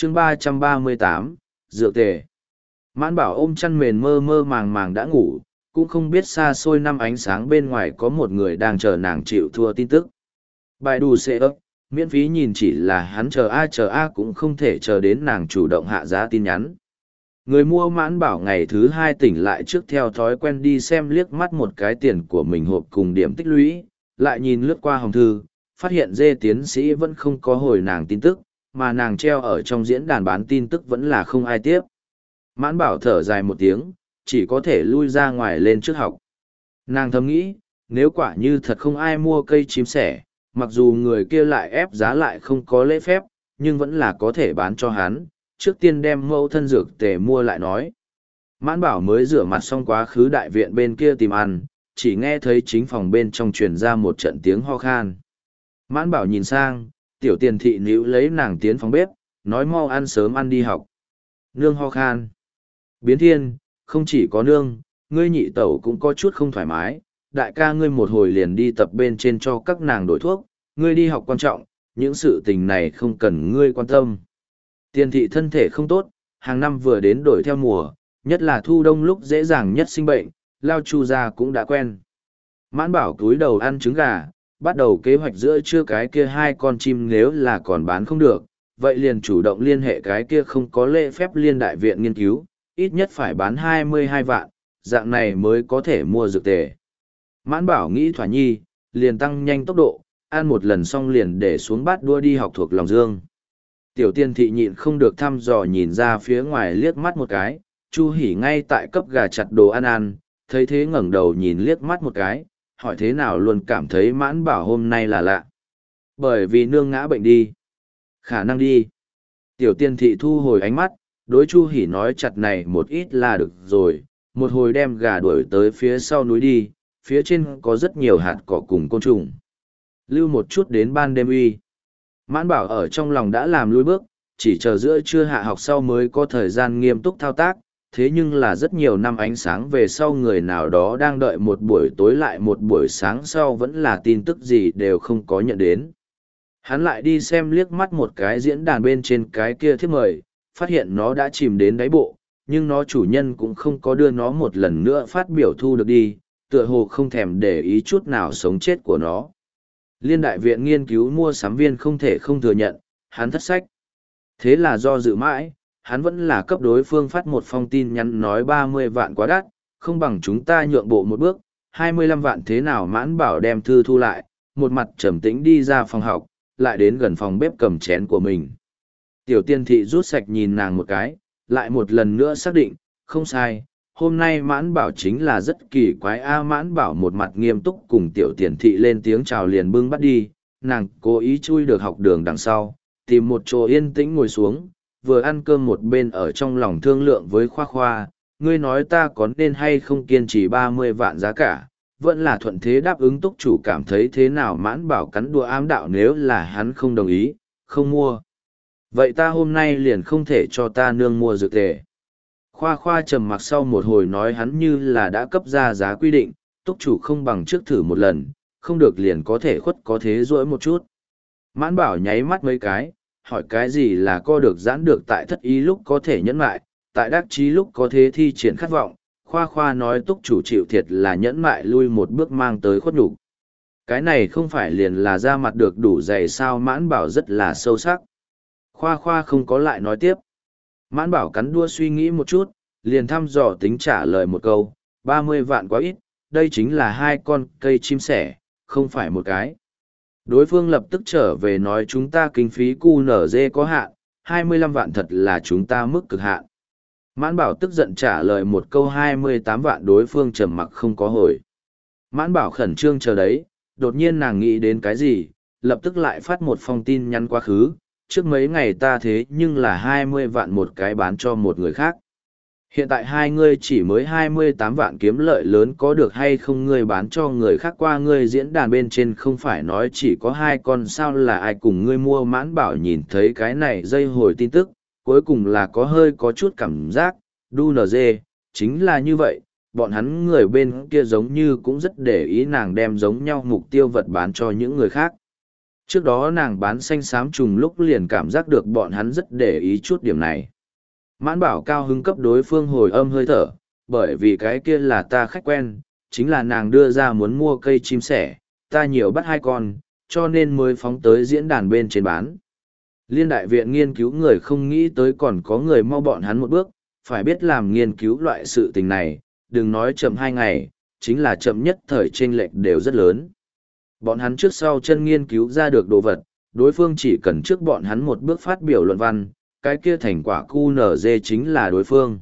chương 338, dược tề. Mãn Bảo ôm chăn mền mơ mơ màng màng đã ngủ, cũng không biết xa xôi năm ánh sáng bên ngoài có một người đang chờ nàng chịu thua tin tức. Bài đù xệ ấp, miễn phí nhìn chỉ là hắn chờ a cũng không thể chờ đến nàng chủ động hạ giá tin nhắn. Người mua Mãn Bảo ngày thứ 2 tỉnh lại trước theo thói quen đi xem liếc mắt một cái tiền của mình hộp cùng điểm tích lũy, lại nhìn lướt qua hồng thư, phát hiện dê tiến sĩ vẫn không có hồi nàng tin tức, mà nàng treo ở trong diễn đàn bán tin tức vẫn là không ai tiếp. Mãn Bảo thở dài một tiếng, chỉ có thể lui ra ngoài lên trước học. Nàng thầm nghĩ, nếu quả như thật không ai mua cây chim sẻ, mặc dù người kia lại ép giá lại không có lễ phép, nhưng vẫn là có thể bán cho hắn, trước tiên đem mẫu thân dược tề mua lại nói. Mãn Bảo mới rửa mặt xong quá khứ đại viện bên kia tìm ăn, chỉ nghe thấy chính phòng bên trong truyền ra một trận tiếng ho khan. Mãn Bảo nhìn sang, tiểu tiền thị níu lấy nàng tiến phòng bếp, nói mau ăn sớm ăn đi học. Nương ho khan. Biến thiên, không chỉ có nương, ngươi nhị tẩu cũng có chút không thoải mái, đại ca ngươi một hồi liền đi tập bên trên cho các nàng đổi thuốc, ngươi đi học quan trọng, những sự tình này không cần ngươi quan tâm. Tiền thị thân thể không tốt, hàng năm vừa đến đổi theo mùa, nhất là thu đông lúc dễ dàng nhất sinh bệnh, lao chu ra cũng đã quen. Mãn Bảo cúi đầu ăn trứng gà, bắt đầu kế hoạch giữa trưa cái kia 2 con chim nếu là còn bán không được, vậy liền chủ động liên hệ cái kia không có lễ phép liên đại viện nghiên cứu, ít nhất phải bán 22 vạn, dạng này mới có thể mua dược tề. Mãn Bảo nghĩ thỏa nhi, liền tăng nhanh tốc độ, ăn một lần xong liền để xuống bát đua đi học thuộc lòng dương. Tiểu tiên thị nhịn không được thăm dò nhìn ra phía ngoài liếc mắt một cái, Chu Hỉ ngay tại cấp gà chặt đồ ăn, thấy thế ngẩng đầu nhìn liếc mắt một cái, hỏi thế nào luôn cảm thấy Mãn Bảo hôm nay là lạ. Bởi vì nương ngã bệnh đi. Khả năng đi. Tiểu tiên thị thu hồi ánh mắt, đối Chu Hỉ nói chặt này một ít là được rồi, một hồi đem gà đuổi tới phía sau núi đi, phía trên có rất nhiều hạt cỏ cùng côn trùng. Lưu một chút đến ban đêm uy. Mãn Bảo ở trong lòng đã làm lui bước, chỉ chờ giữa trưa hạ học sau mới có thời gian nghiêm túc thao tác, thế nhưng là rất nhiều năm ánh sáng về sau người nào đó đang đợi một buổi tối lại một buổi sáng sau vẫn là tin tức gì đều không có nhận đến. Hắn lại đi xem liếc mắt một cái diễn đàn bên trên cái kia thiếp mời, phát hiện nó đã chìm đến đáy bộ, nhưng nó chủ nhân cũng không có đưa nó một lần nữa phát biểu thu được đi, tựa hồ không thèm để ý chút nào sống chết của nó. Liên đại viện nghiên cứu mua sắm viên không thể không thừa nhận, hắn thất sách. Thế là do dự mãi, hắn vẫn là cấp đối phương phát một phong tin nhắn nói 30 vạn quá đắt, không bằng chúng ta nhượng bộ một bước, 25 vạn thế nào. Mãn Bảo đem thư thu lại, một mặt trầm tĩnh đi ra phòng học, lại đến gần phòng bếp cầm chén của mình. Tiểu tiên thị rút sạch nhìn nàng một cái, lại một lần nữa xác định, không sai, hôm nay Mãn Bảo chính là rất kỳ quái. Mãn Bảo một mặt nghiêm túc cùng tiểu tiền thị lên tiếng chào liền bưng bắt đi, nàng cố ý chui được học đường đằng sau, tìm một chỗ yên tĩnh ngồi xuống, vừa ăn cơm một bên ở trong lòng thương lượng với Khoa Khoa, ngươi nói ta có nên hay không kiên trì 30 vạn giá cả, vẫn là thuận thế đáp ứng túc chủ cảm thấy thế nào. Mãn Bảo cắn đùa ám đạo nếu là hắn không đồng ý, không mua. Vậy ta hôm nay liền không thể cho ta nương mua dược tề. Khoa Khoa trầm mặc sau một hồi nói hắn như là đã cấp ra giá quy định, túc chủ không bằng trước thử một lần, không được liền có thể khuất có thế rỗi một chút. Mãn Bảo nháy mắt mấy cái, hỏi cái gì là co được giãn được, tại thất ý lúc có thể nhẫn mại, tại đắc chí lúc có thế thi triển khát vọng. Khoa Khoa nói túc chủ chịu thiệt là nhẫn mại lui một bước mang tới khuất nhục. Cái này không phải liền là ra mặt được đủ dày sao? Mãn Bảo rất là sâu sắc. Khoa Khoa không có lại nói tiếp. Mãn Bảo cắn đua suy nghĩ một chút, liền thăm dò tính trả lời một câu, 30 vạn quá ít, đây chính là 2 con cây chim sẻ, không phải một cái. Đối phương lập tức trở về nói chúng ta kinh phí QNZ có hạn, 25 vạn thật là chúng ta mức cực hạn. Mãn Bảo tức giận trả lời một câu 28 vạn, đối phương trầm mặc không có hồi. Mãn Bảo khẩn trương chờ đấy, đột nhiên nàng nghĩ đến cái gì, lập tức lại phát một phong tin nhắn quá khứ, trước mấy ngày ta thế nhưng là 20 vạn một cái bán cho một người khác. Hiện tại hai ngươi chỉ mới 28 vạn kiếm lợi lớn có được hay không? Ngươi bán cho người khác qua ngươi diễn đàn bên trên không phải nói chỉ có 2 con sao, là ai cùng ngươi mua? Mãn Bảo nhìn thấy cái này dây hồi tin tức, cuối cùng là có chút cảm giác, đu nz, chính là như vậy, bọn hắn người bên kia giống như cũng rất để ý nàng đem giống nhau mục tiêu vật bán cho những người khác. Trước đó nàng bán xanh xám trùng lúc liền cảm giác được bọn hắn rất để ý chút điểm này. Mãn bảo cao hứng cấp đối phương hồi âm hơi thở, bởi vì cái kia là ta khách quen, chính là nàng đưa ra muốn mua cây chim sẻ, ta nhiều bắt 2 con, cho nên mới phóng tới diễn đàn bên trên bán. Liên đại viện nghiên cứu người không nghĩ tới còn có người mau bọn hắn một bước, phải biết làm nghiên cứu loại sự tình này, đừng nói chậm 2 ngày, chính là chậm nhất thời chênh lệch đều rất lớn. Bọn hắn trước sau chân nghiên cứu ra được đồ vật, đối phương chỉ cần trước bọn hắn một bước phát biểu luận văn, cái kia thành quả QNZ chính là đối phương.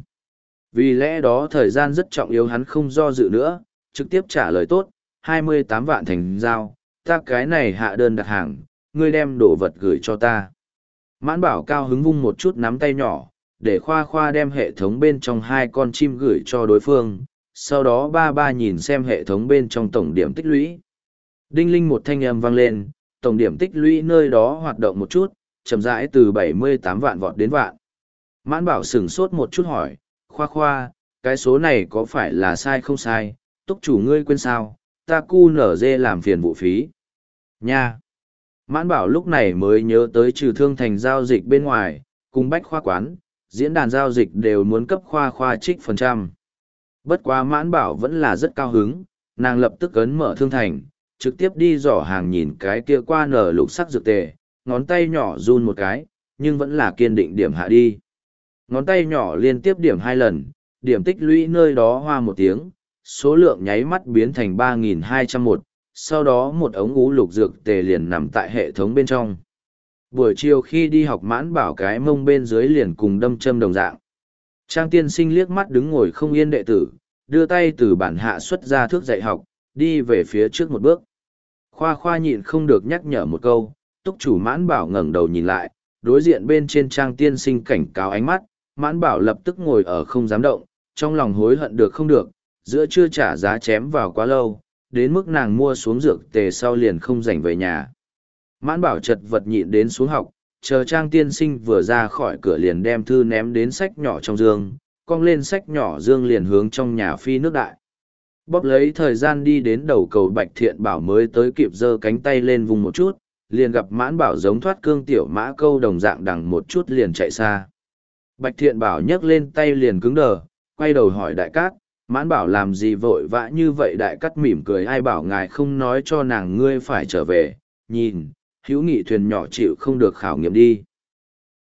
Vì lẽ đó thời gian rất trọng yếu, hắn không do dự nữa, trực tiếp trả lời tốt, 28 vạn thành giao, ta cái này hạ đơn đặt hàng, ngươi đem đồ vật gửi cho ta. Mãn bảo cao hứng vung một chút nắm tay nhỏ, để khoa khoa đem hệ thống bên trong 2 con chim gửi cho đối phương, sau đó ba nhìn xem hệ thống bên trong tổng điểm tích lũy. Đinh linh một thanh âm vang lên, tổng điểm tích lũy nơi đó hoạt động một chút, chậm rãi từ 78 vạn vọt đến vạn. Mãn bảo sửng sốt một chút hỏi, khoa khoa, cái số này có phải là sai không sai, túc chủ ngươi quên sao, ta QNZ làm phiền vụ phí. Nha! Mãn bảo lúc này mới nhớ tới trừ thương thành giao dịch bên ngoài, cùng bách khoa quán, diễn đàn giao dịch đều muốn cấp khoa khoa trích phần trăm. Bất quá mãn bảo vẫn là rất cao hứng, nàng lập tức ấn mở thương thành, trực tiếp đi dò hàng nhìn cái kia qua nở lục sắc dược tề, ngón tay nhỏ run một cái, nhưng vẫn là kiên định điểm hạ đi. Ngón tay nhỏ liên tiếp điểm 2 lần, điểm tích lũy nơi đó hoa một tiếng, số lượng nháy mắt biến thành 3.201, sau đó một ống ú lục dược tề liền nằm tại hệ thống bên trong. Buổi chiều khi đi học mãn bảo cái mông bên dưới liền cùng đâm châm đồng dạng. Trang tiên sinh liếc mắt đứng ngồi không yên đệ tử, đưa tay từ bản hạ xuất ra thước dạy học, đi về phía trước một bước. Khoa khoa nhịn không được nhắc nhở một câu, túc chủ mãn bảo ngẩng đầu nhìn lại, đối diện bên trên trang tiên sinh cảnh cáo ánh mắt, mãn bảo lập tức ngồi ở không dám động, trong lòng hối hận được không được, giữa chưa trả giá chém vào quá lâu, đến mức nàng mua xuống dược tề sau liền không rảnh về nhà. Mãn bảo chật vật nhịn đến xuống học, chờ trang tiên sinh vừa ra khỏi cửa liền đem thư ném đến sách nhỏ trong giường, cong lên sách nhỏ dương liền hướng trong nhà phi nước đại. Bóp lấy thời gian đi đến đầu cầu Bạch Thiện Bảo mới tới kịp giơ cánh tay lên vùng một chút, liền gặp mãn bảo giống thoát cương tiểu mã câu đồng dạng đằng một chút liền chạy xa. Bạch Thiện Bảo nhấc lên tay liền cứng đờ, quay đầu hỏi đại cát, mãn bảo làm gì vội vã như vậy, đại cát mỉm cười, ai bảo ngài không nói cho nàng ngươi phải trở về, nhìn, hữu nghị thuyền nhỏ chịu không được khảo nghiệm đi.